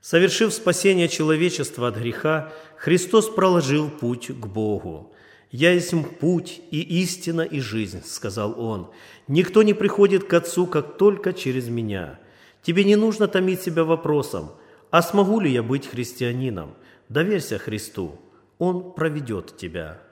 Совершив спасение человечества от греха, Христос проложил путь к Богу. «Я есть путь и истина и жизнь», – сказал Он. «Никто не приходит к Отцу, как только через Меня». Тебе не нужно томить себя вопросом: «А смогу ли я быть христианином?» Доверься Христу, Он проведет тебя.